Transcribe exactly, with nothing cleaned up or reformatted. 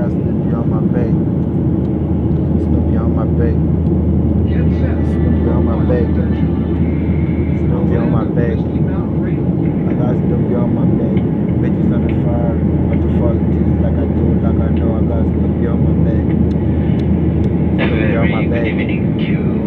got Snoopy on my back. Snoopy on my back. Snoopy on my back. Snoopy on my back. I got Snoopy on my back. Bitches on the fire. What the fuck? Just like I do, like I know. I got Snoopy on my back. Snoopy on my back.